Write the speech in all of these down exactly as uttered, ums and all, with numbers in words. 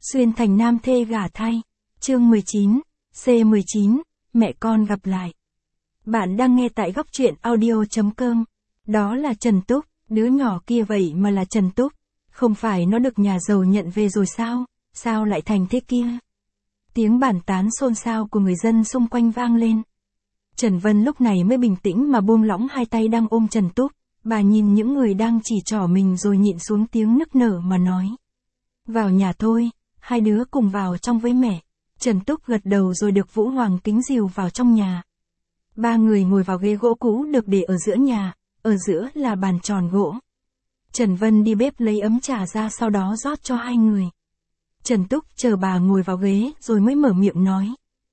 Xuyên thành nam thê gả thay. Chương mười chín, C mười chín, mẹ con gặp lại. Bạn đang nghe tại góc truyện audio.com. Đó là Trần Túc, đứa nhỏ kia vậy mà là Trần Túc. Không phải nó được nhà giàu nhận về rồi sao? Sao lại thành thế kia? Tiếng bàn tán xôn xao của người dân xung quanh vang lên. Trần Vân lúc này mới bình tĩnh mà buông lỏng hai tay đang ôm Trần Túc. Bà nhìn những người đang chỉ trỏ mình rồi nhịn xuống tiếng nức nở mà nói. Vào nhà thôi, hai đứa cùng vào trong với mẹ. Trần Túc gật đầu rồi được Vũ Hoàng Kính dìu vào trong nhà. Ba người ngồi vào ghế gỗ cũ được để ở giữa nhà, ở giữa là bàn tròn gỗ. Trần Vân đi bếp lấy ấm trà ra sau đó rót cho hai người. Trần Túc chờ bà ngồi vào ghế rồi mới mở miệng nói.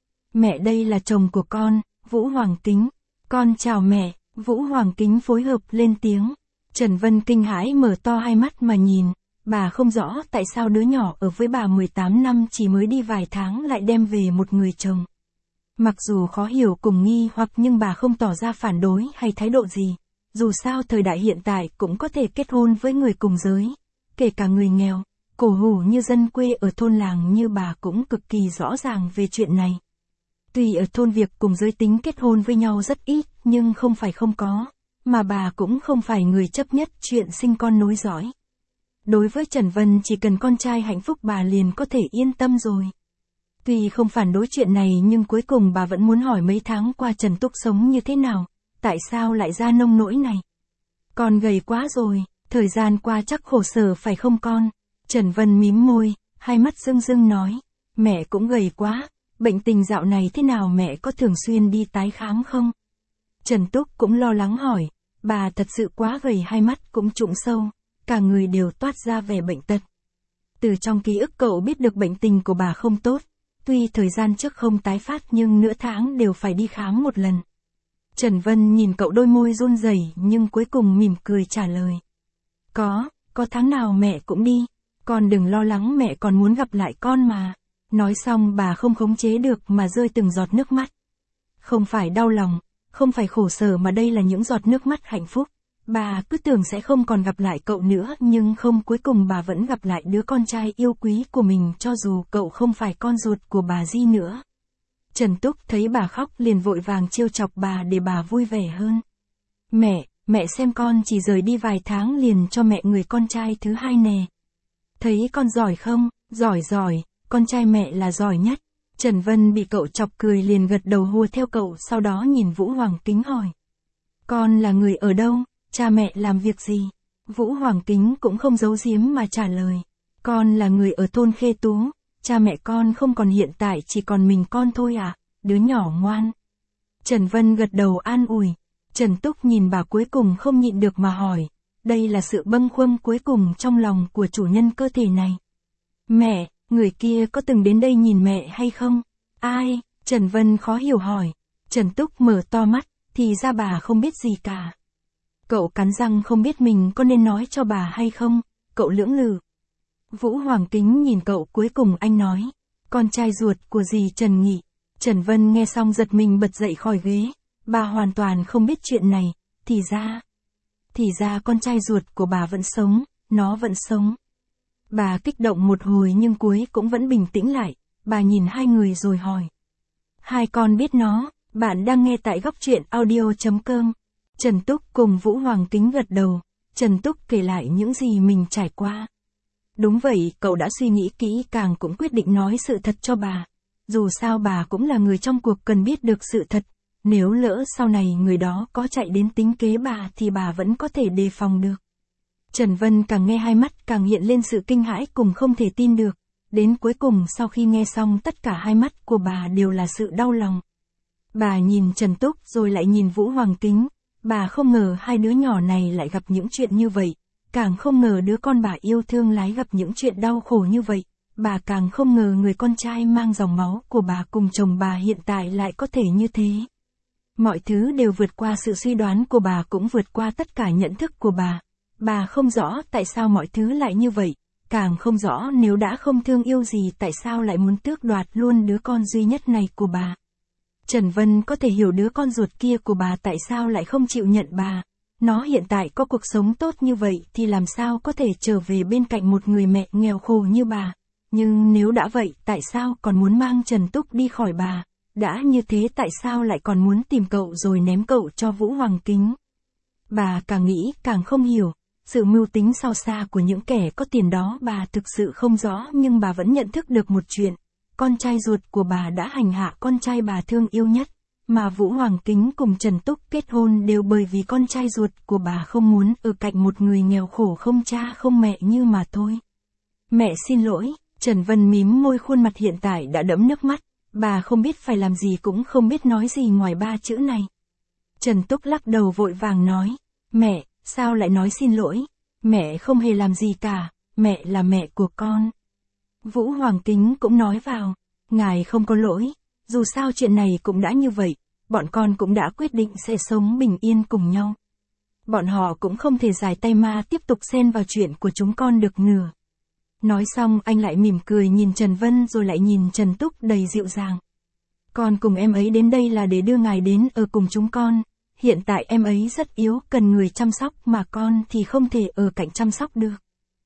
Mẹ đây là chồng của con, Vũ Hoàng Kính. Con chào mẹ, Vũ Hoàng Kính phối hợp lên tiếng. Trần Vân kinh hãi mở to hai mắt mà nhìn. Bà không rõ tại sao đứa nhỏ ở với bà mười tám năm chỉ mới đi vài tháng lại đem về một người chồng. Mặc dù khó hiểu cùng nghi hoặc nhưng bà không tỏ ra phản đối hay thái độ gì. Dù sao thời đại hiện tại cũng có thể kết hôn với người cùng giới. Kể cả người nghèo, cổ hủ như dân quê ở thôn làng như bà cũng cực kỳ rõ ràng về chuyện này. Tuy ở thôn việc cùng giới tính kết hôn với nhau rất ít nhưng không phải không có. Mà bà cũng không phải người chấp nhất chuyện sinh con nối dõi. Đối với Trần Vân chỉ cần con trai hạnh phúc bà liền có thể yên tâm rồi. Tuy không phản đối chuyện này nhưng cuối cùng bà vẫn muốn hỏi mấy tháng qua Trần Túc sống như thế nào, tại sao lại ra nông nỗi này. Con gầy quá rồi, thời gian qua chắc khổ sở phải không con? Trần Vân mím môi, hai mắt rưng rưng nói, mẹ cũng gầy quá, bệnh tình dạo này thế nào mẹ có thường xuyên đi tái khám không? Trần Túc cũng lo lắng hỏi, bà thật sự quá gầy hai mắt cũng trũng sâu. Cả người đều toát ra vẻ bệnh tật. Từ trong ký ức cậu biết được bệnh tình của bà không tốt, tuy thời gian trước không tái phát nhưng nửa tháng đều phải đi khám một lần. Trần Vân nhìn cậu đôi môi run rẩy nhưng cuối cùng mỉm cười trả lời. Có, có tháng nào mẹ cũng đi, con đừng lo lắng mẹ còn muốn gặp lại con mà. Nói xong bà không khống chế được mà rơi từng giọt nước mắt. Không phải đau lòng, không phải khổ sở mà đây là những giọt nước mắt hạnh phúc. Bà cứ tưởng sẽ không còn gặp lại cậu nữa nhưng không, cuối cùng bà vẫn gặp lại đứa con trai yêu quý của mình cho dù cậu không phải con ruột của bà Di nữa. Trần Túc thấy bà khóc liền vội vàng trêu chọc bà để bà vui vẻ hơn. Mẹ, mẹ xem con chỉ rời đi vài tháng liền cho mẹ người con trai thứ hai nè. Thấy con giỏi không? Giỏi giỏi, con trai mẹ là giỏi nhất. Trần Vân bị cậu chọc cười liền gật đầu hùa theo cậu sau đó nhìn Vũ Hoàng Kính hỏi. Con là người ở đâu? Cha mẹ làm việc gì? Vũ Hoàng Kính cũng không giấu giếm mà trả lời. Con là người ở thôn Khê Tú, cha mẹ con không còn hiện tại chỉ còn mình con thôi à, đứa nhỏ ngoan. Trần Vân gật đầu an ủi. Trần Túc nhìn bà cuối cùng không nhịn được mà hỏi. Đây là sự bâng khuâng cuối cùng trong lòng của chủ nhân cơ thể này. Mẹ, người kia có từng đến đây nhìn mẹ hay không? Ai? Trần Vân khó hiểu hỏi. Trần Túc mở to mắt, thì ra bà không biết gì cả. Cậu cắn răng không biết mình có nên nói cho bà hay không, cậu lưỡng lự. Vũ Hoàng Kính nhìn cậu cuối cùng anh nói, con trai ruột của dì Trần Nghị. Trần Vân nghe xong giật mình bật dậy khỏi ghế, bà hoàn toàn không biết chuyện này, thì ra, thì ra con trai ruột của bà vẫn sống, nó vẫn sống. Bà kích động một hồi nhưng cuối cũng vẫn bình tĩnh lại, bà nhìn hai người rồi hỏi. Hai con biết nó, bạn đang nghe tại góc truyện audio.com. Trần Túc cùng Vũ Hoàng Kính gật đầu, Trần Túc kể lại những gì mình trải qua. Đúng vậy, cậu đã suy nghĩ kỹ càng cũng quyết định nói sự thật cho bà. Dù sao bà cũng là người trong cuộc cần biết được sự thật, nếu lỡ sau này người đó có chạy đến tính kế bà thì bà vẫn có thể đề phòng được. Trần Vân càng nghe hai mắt càng hiện lên sự kinh hãi cùng không thể tin được, đến cuối cùng sau khi nghe xong tất cả hai mắt của bà đều là sự đau lòng. Bà nhìn Trần Túc rồi lại nhìn Vũ Hoàng Kính. Bà không ngờ hai đứa nhỏ này lại gặp những chuyện như vậy, càng không ngờ đứa con bà yêu thương lái gặp những chuyện đau khổ như vậy, bà càng không ngờ người con trai mang dòng máu của bà cùng chồng bà hiện tại lại có thể như thế. Mọi thứ đều vượt qua sự suy đoán của bà cũng vượt qua tất cả nhận thức của bà. Bà không rõ tại sao mọi thứ lại như vậy, càng không rõ nếu đã không thương yêu gì tại sao lại muốn tước đoạt luôn đứa con duy nhất này của bà. Trần Vân có thể hiểu đứa con ruột kia của bà tại sao lại không chịu nhận bà. Nó hiện tại có cuộc sống tốt như vậy thì làm sao có thể trở về bên cạnh một người mẹ nghèo khổ như bà. Nhưng nếu đã vậy, tại sao còn muốn mang Trần Túc đi khỏi bà? Đã như thế tại sao lại còn muốn tìm cậu rồi ném cậu cho Vũ Hoàng Kính? Bà càng nghĩ càng không hiểu, sự mưu tính sau xa của những kẻ có tiền đó bà thực sự không rõ, nhưng bà vẫn nhận thức được một chuyện, con trai ruột của bà đã hành hạ con trai bà thương yêu nhất, mà Vũ Hoàng Kính cùng Trần Túc kết hôn đều bởi vì con trai ruột của bà không muốn ở cạnh một người nghèo khổ không cha không mẹ như mà thôi. Mẹ xin lỗi, Trần Vân mím môi, khuôn mặt hiện tại đã đẫm nước mắt, bà không biết phải làm gì cũng không biết nói gì ngoài ba chữ này. Trần Túc lắc đầu vội vàng nói, mẹ, sao lại nói xin lỗi, mẹ không hề làm gì cả, mẹ là mẹ của con. Vũ Hoàng Kính cũng nói vào, ngài không có lỗi, dù sao chuyện này cũng đã như vậy, bọn con cũng đã quyết định sẽ sống bình yên cùng nhau. Bọn họ cũng không thể giải tay ma tiếp tục xen vào chuyện của chúng con được nữa. Nói xong anh lại mỉm cười nhìn Trần Vân rồi lại nhìn Trần Túc đầy dịu dàng. Con cùng em ấy đến đây là để đưa ngài đến ở cùng chúng con, hiện tại em ấy rất yếu cần người chăm sóc mà con thì không thể ở cạnh chăm sóc được.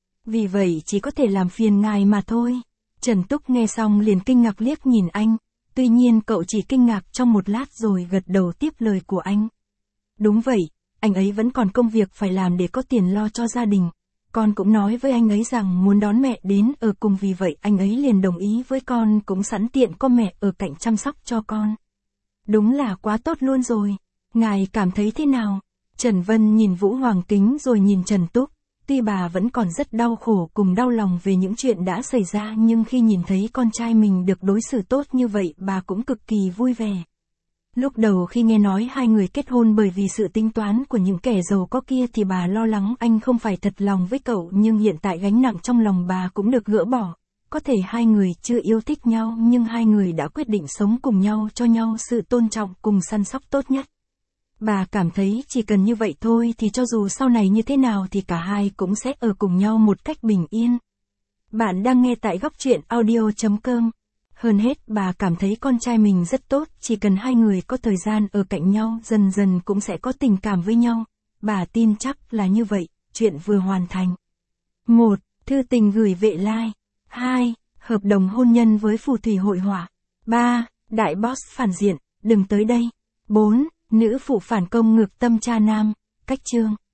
Vì vậy chỉ có thể làm phiền ngài mà thôi. Trần Túc nghe xong liền kinh ngạc liếc nhìn anh, tuy nhiên cậu chỉ kinh ngạc trong một lát rồi gật đầu tiếp lời của anh. Đúng vậy, anh ấy vẫn còn công việc phải làm để có tiền lo cho gia đình. Con cũng nói với anh ấy rằng muốn đón mẹ đến ở cùng, vì vậy anh ấy liền đồng ý với con, cũng sẵn tiện có mẹ ở cạnh chăm sóc cho con. Đúng là quá tốt luôn rồi. Ngài cảm thấy thế nào? Trần Vân nhìn Vũ Hoàng Kính rồi nhìn Trần Túc. Tuy bà vẫn còn rất đau khổ cùng đau lòng về những chuyện đã xảy ra, nhưng khi nhìn thấy con trai mình được đối xử tốt như vậy, bà cũng cực kỳ vui vẻ. Lúc đầu khi nghe nói hai người kết hôn bởi vì sự tính toán của những kẻ giàu có kia thì bà lo lắng anh không phải thật lòng với cậu, nhưng hiện tại gánh nặng trong lòng bà cũng được gỡ bỏ. Có thể hai người chưa yêu thích nhau nhưng hai người đã quyết định sống cùng nhau, cho nhau sự tôn trọng cùng săn sóc tốt nhất. Bà cảm thấy chỉ cần như vậy thôi thì cho dù sau này như thế nào thì cả hai cũng sẽ ở cùng nhau một cách bình yên. Bạn đang nghe tại góc truyện audio chấm com. Hơn hết bà cảm thấy con trai mình rất tốt, chỉ cần hai người có thời gian ở cạnh nhau dần dần cũng sẽ có tình cảm với nhau. Bà tin chắc là như vậy, chuyện vừa hoàn thành. một. Thư tình gửi Vệ Lai. hai. Hợp đồng hôn nhân với phù thủy hội họa. ba. Đại boss phản diện, đừng tới đây. bốn. Nữ phụ phản công ngược tâm cha nam. Cách chương.